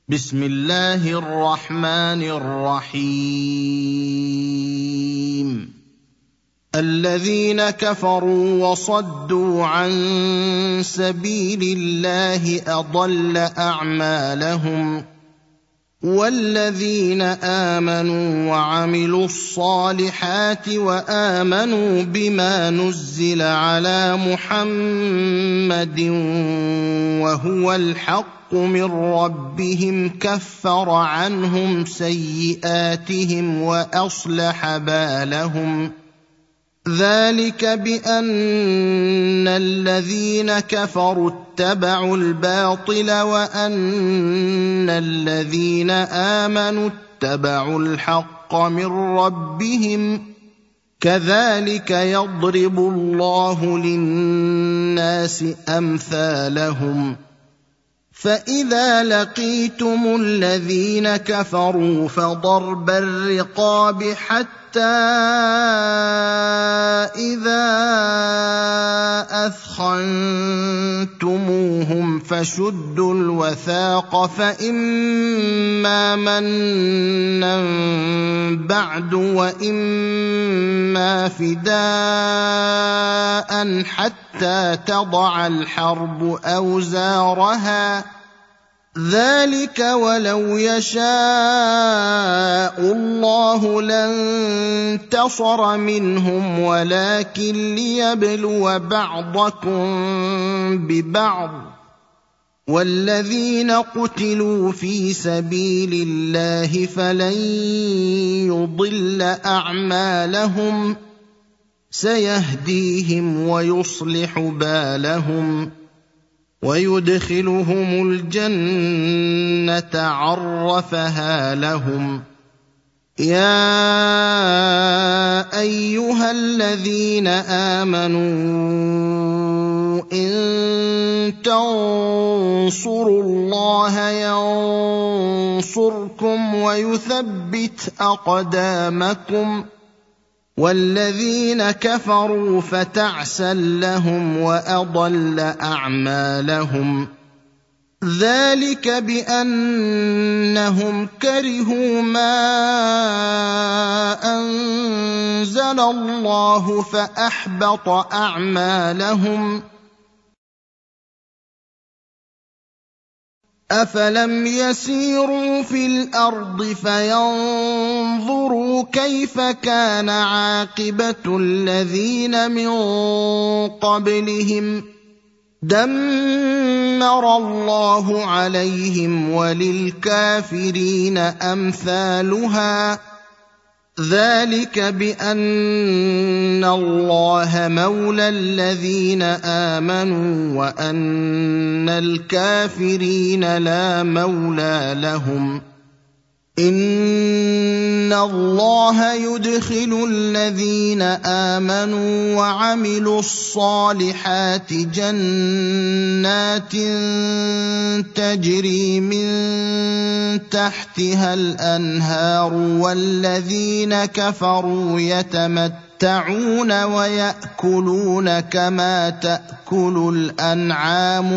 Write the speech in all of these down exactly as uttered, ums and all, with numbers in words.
بسم الله الرحمن الرحيم الذين كفروا وصدوا عن سبيل الله أضل أعمالهم والذين آمنوا وعملوا الصالحات وآمنوا بما نزل على محمد وهو الحق من ربهم كفر عنهم سيئاتهم وأصلح بالهم ذلك بأن الذين كفروا اتبعوا الباطل وأن الذين آمنوا اتبعوا الحق من ربهم كذلك يضرب الله للناس أمثالهم فإذا لقيتم الذين كفروا فضرب الرقاب حتى إذا أثخنتموهم فشدوا الوثاق فإما منا بعد وإما فداء حتى تضع الحرب أوزارها ذلك ولو يشاء الله لانتصر منهم ولكن ليبلو بعضكم ببعض والذين قتلوا في سبيل الله فلن يضل أعمالهم سيهديهم ويصلح بالهم ويدخلهم الجنة عرفها لهم يا أيها الذين آمنوا إن تنصروا الله ينصركم ويثبت أقدامكم والذين كفروا فتعسا لهم وأضل أعمالهم ذلك بأنهم كرهوا ما أنزل الله فأحبط أعمالهم أفلم يسيروا في الأرض فينظروا كيف كان عاقبة الذين من قبلهم دمر الله عليهم وللكافرين أمثالها ذلك بأن الله مولى الذين آمنوا وأن الكافرين لا مولى لهم إن الله يدخل الذين آمنوا وعملوا الصالحات جنات تجري من تحتها الأنهار والذين كفروا يتمتعون ويأكلون كما تأكل الأنعام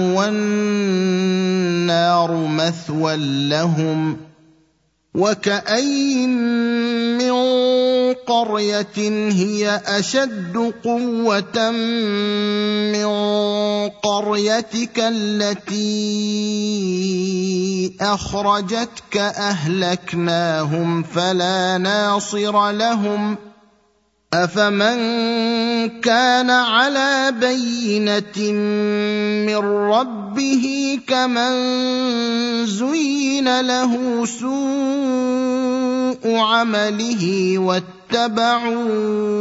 والنار مثوى لهم وكأين من قرية هي أشد قوة من قريتك التي أخرجتك أهلكناهم فلا ناصر لهم أفمن كان على بينة من ربه كمن زين له سوء عمله واتبعوا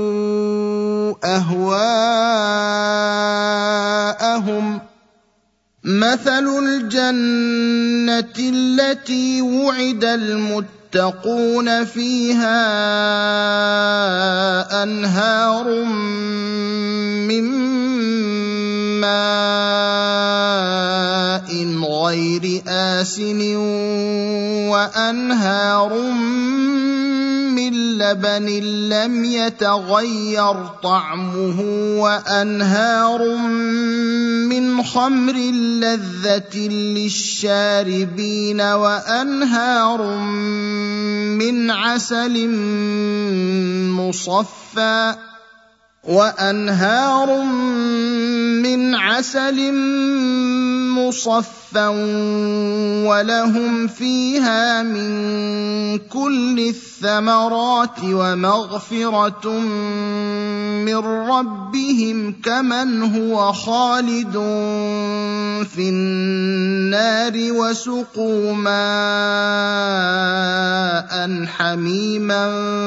أهواءهم مثل الجنة التي وعد المتقون فيها أنهار من ماء غير آسن وأنهار من من لبن لم يتغير طعمه وأنهار من خمر لذة للشاربين وأنهار من عسل مصفى وأنهار من عسل مصفى ولهم فيها من كل الثمرات ومغفرة من ربهم كمن هو خالد في النار وسقوا ماء حميما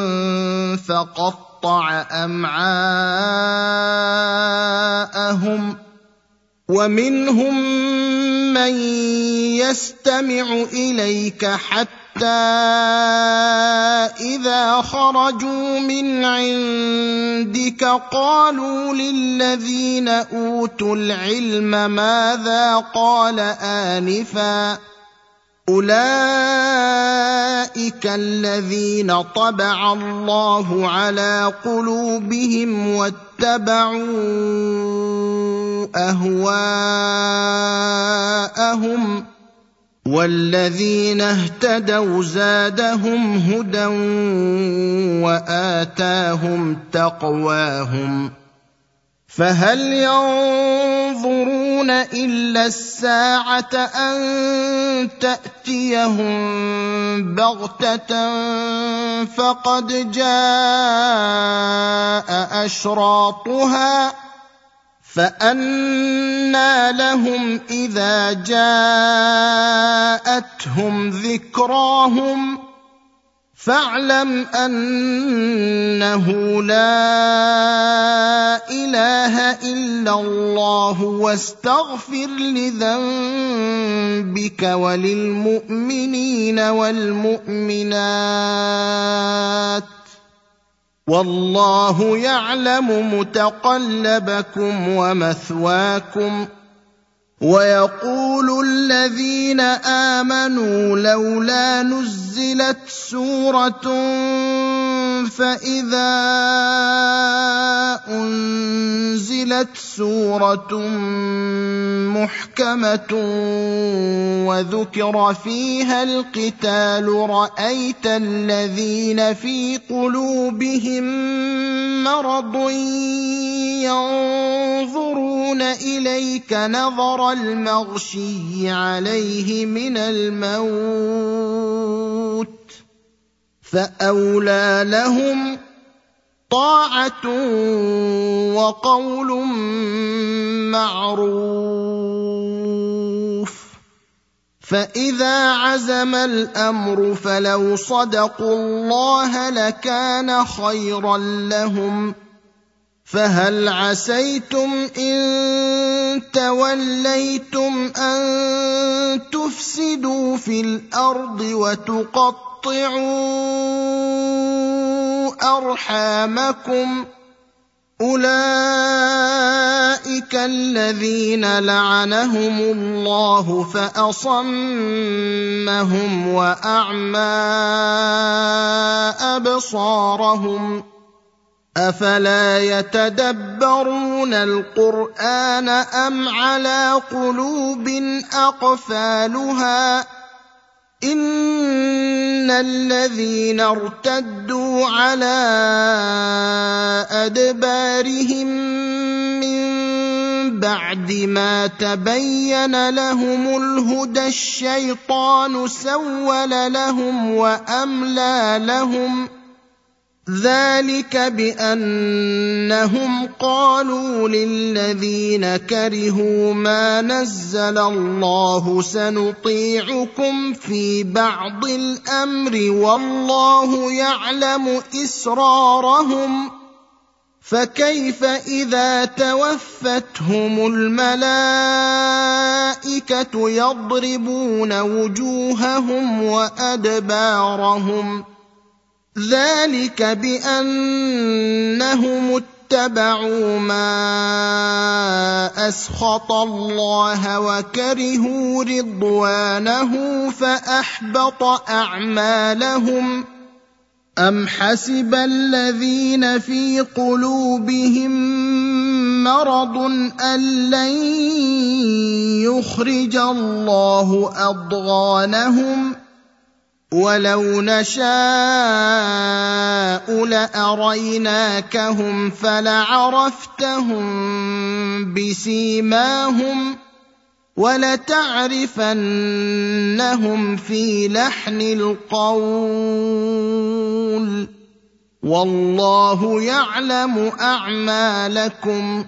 فقطع أمعاءهم ومنهم من يستمع إليك حتى إذا خرجوا من عندك قالوا للذين أوتوا العلم ماذا قال آنفا أولئك الذين طبع الله على قلوبهم واتبعوا أهواءهم والذين اهتدوا زادهم هدى وآتاهم تقواهم فهل ينظرون إلا الساعة أن تأتيهم بغتة فقد جاء أشراطها فأنى لهم إذا جاءتهم ذكراهم فاعلم أنه لا إله إلا الله واستغفر لذنبك وللمؤمنين والمؤمنات والله يعلم متقلبكم ومثواكم ويقول الذين آمنوا لولا نزلت سورة فإذا أنزلت سورة محكمة وذكر فيها القتال رأيت الذين في قلوبهم مرض ينظرون إليك نظر المغشي عليه من الموت فأولى لهم طاعة وقول معروف فإذا عزم الأمر فلو صدقوا الله لكان خيرا لهم فهل عسيتم إن توليتم أن تفسدوا في الأرض وتقطعوا أرحامكم أولئك الذين لعنهم الله فأصمهم وأعمى أبصارهم أفلا يتدبرون القرآن أم على قلوب أقفالها إن الذين ارتدوا على أدبارهم من بعد ما تبين لهم الهدى الشيطان سول لهم وأملى لهم ذلك بأنهم قالوا للذين كرهوا ما نزل الله سنطيعكم في بعض الأمر والله يعلم إسرارهم فكيف إذا توفتهم الملائكة يضربون وجوههم وأدبارهم ذلك بأنهم اتبعوا ما أسخط الله وكرهوا رضوانه فأحبط أعمالهم أَمْ حَسِبَ الَّذِينَ فِي قُلُوبِهِم مَّرَضٌ أَن لَّن يُخْرِجَ اللَّهُ أَضْغَانَهُمْ وَلَوْ نَشَاءُ لَأَرَيْنَاكَهُمْ فَلَعَرَفْتَهُم بِسِيمَاهُمْ وَلَتَعْرِفَنَّهُمْ فِي لَحْنِ الْقَوْلِ وَاللَّهُ يَعْلَمُ أَعْمَالَكُمْ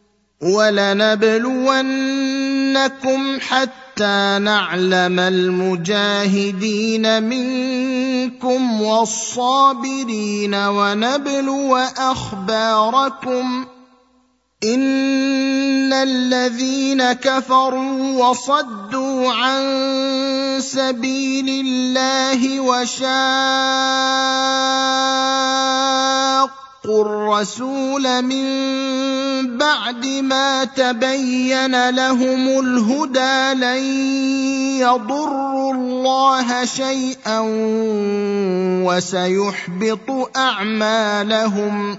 وَلَنَبْلُوَنَّكُمْ حَتَّىٰ نَعْلَمَ الْمُجَاهِدِينَ مِنكُمْ وَالصَّابِرِينَ وَنَبْلُوَ أَخْبَارَكُمْ إِنَّ الَّذِينَ كَفَرُوا وَصَدُّوا عَن سَبِيلِ اللَّهِ وَشَاقُّوا الرَّسُولَ مِن بَعْدِ مَا تَبَيَّنَ لَهُمُ الْهُدَىٰ لَن يَضُرُّوا اللَّهَ شَيْئًا وَسَيُحْبِطُ أَعْمَالَهُمْ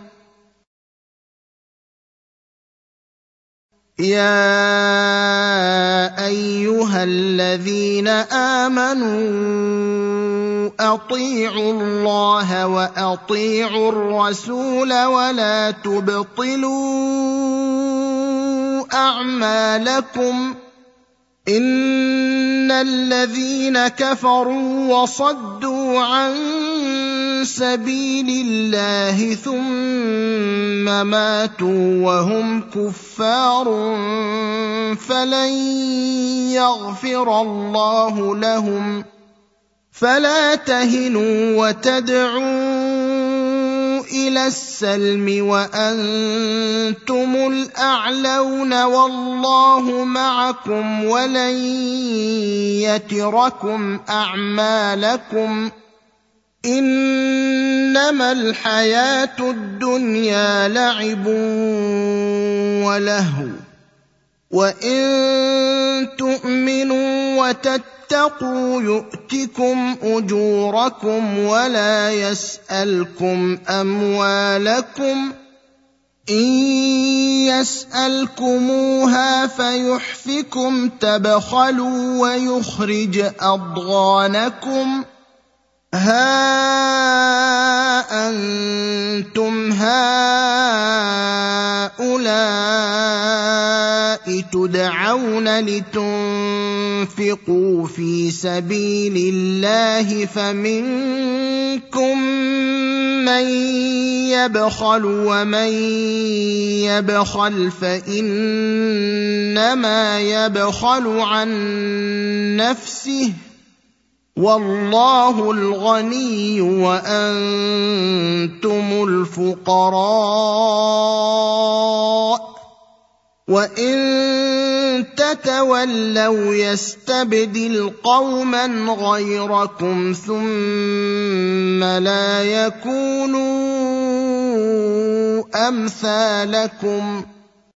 يَا أَيُّهَا الَّذِينَ آمَنُوا أَطِيعُوا اللَّهَ وَأَطِيعُوا الرَّسُولَ وَلَا تُبْطِلُوا أَعْمَالَكُمْ إِنَّ الَّذِينَ كَفَرُوا وَصَدُّوا عَن سَبِيلِ اللَّهِ ثُمَّ مَاتُوا وَهُمْ كُفَّارٌ فَلَن يَغْفِرَ اللَّهُ لَهُمْ فَلَا تَهِنُوا وَتَدْعُوا إِلَى السَّلْمِ وَأَنتُمُ الْأَعْلَوْنَ وَاللَّهُ مَعَكُمْ وَلَن يَتِرَكُمْ أَعْمَالَكُمْ إِنَّمَا الْحَيَاةُ الدُّنْيَا لَعِبٌ وَلَهْوٌ وَإِن تُؤْمِنُوا وَتَتَّقُوا يُؤْتِكُمْ أُجُورَكُمْ وَلَا يَسْأَلْكُمْ أَمْوَالَكُمْ إِن يَسْأَلْكُمُوهَا فَيُحْفِكُمْ تَبْخَلُوا وَيُخْرِجْ أَضْغَانَكُمْ هَا أَنتُمْ هَٰؤُلَاءِ تُدْعَوْنَ لِتُنفِقُوا فِي سَبِيلِ اللَّهِ فَمِنكُم مَّن يَبْخَلُ وَمَن يَبْخَلْ فَإِنَّمَا يَبْخَلُ عَن نَّفْسِهِ وَاللَّهُ الْغَنِيُّ وَأَنتُمُ الْفُقَرَاءُ وَإِن تَتَوَلَّوْا يَسْتَبْدِلْ قَوْمًا غَيْرَكُمْ ثُمَّ لَا يَكُونُوا أَمْثَالَكُمْ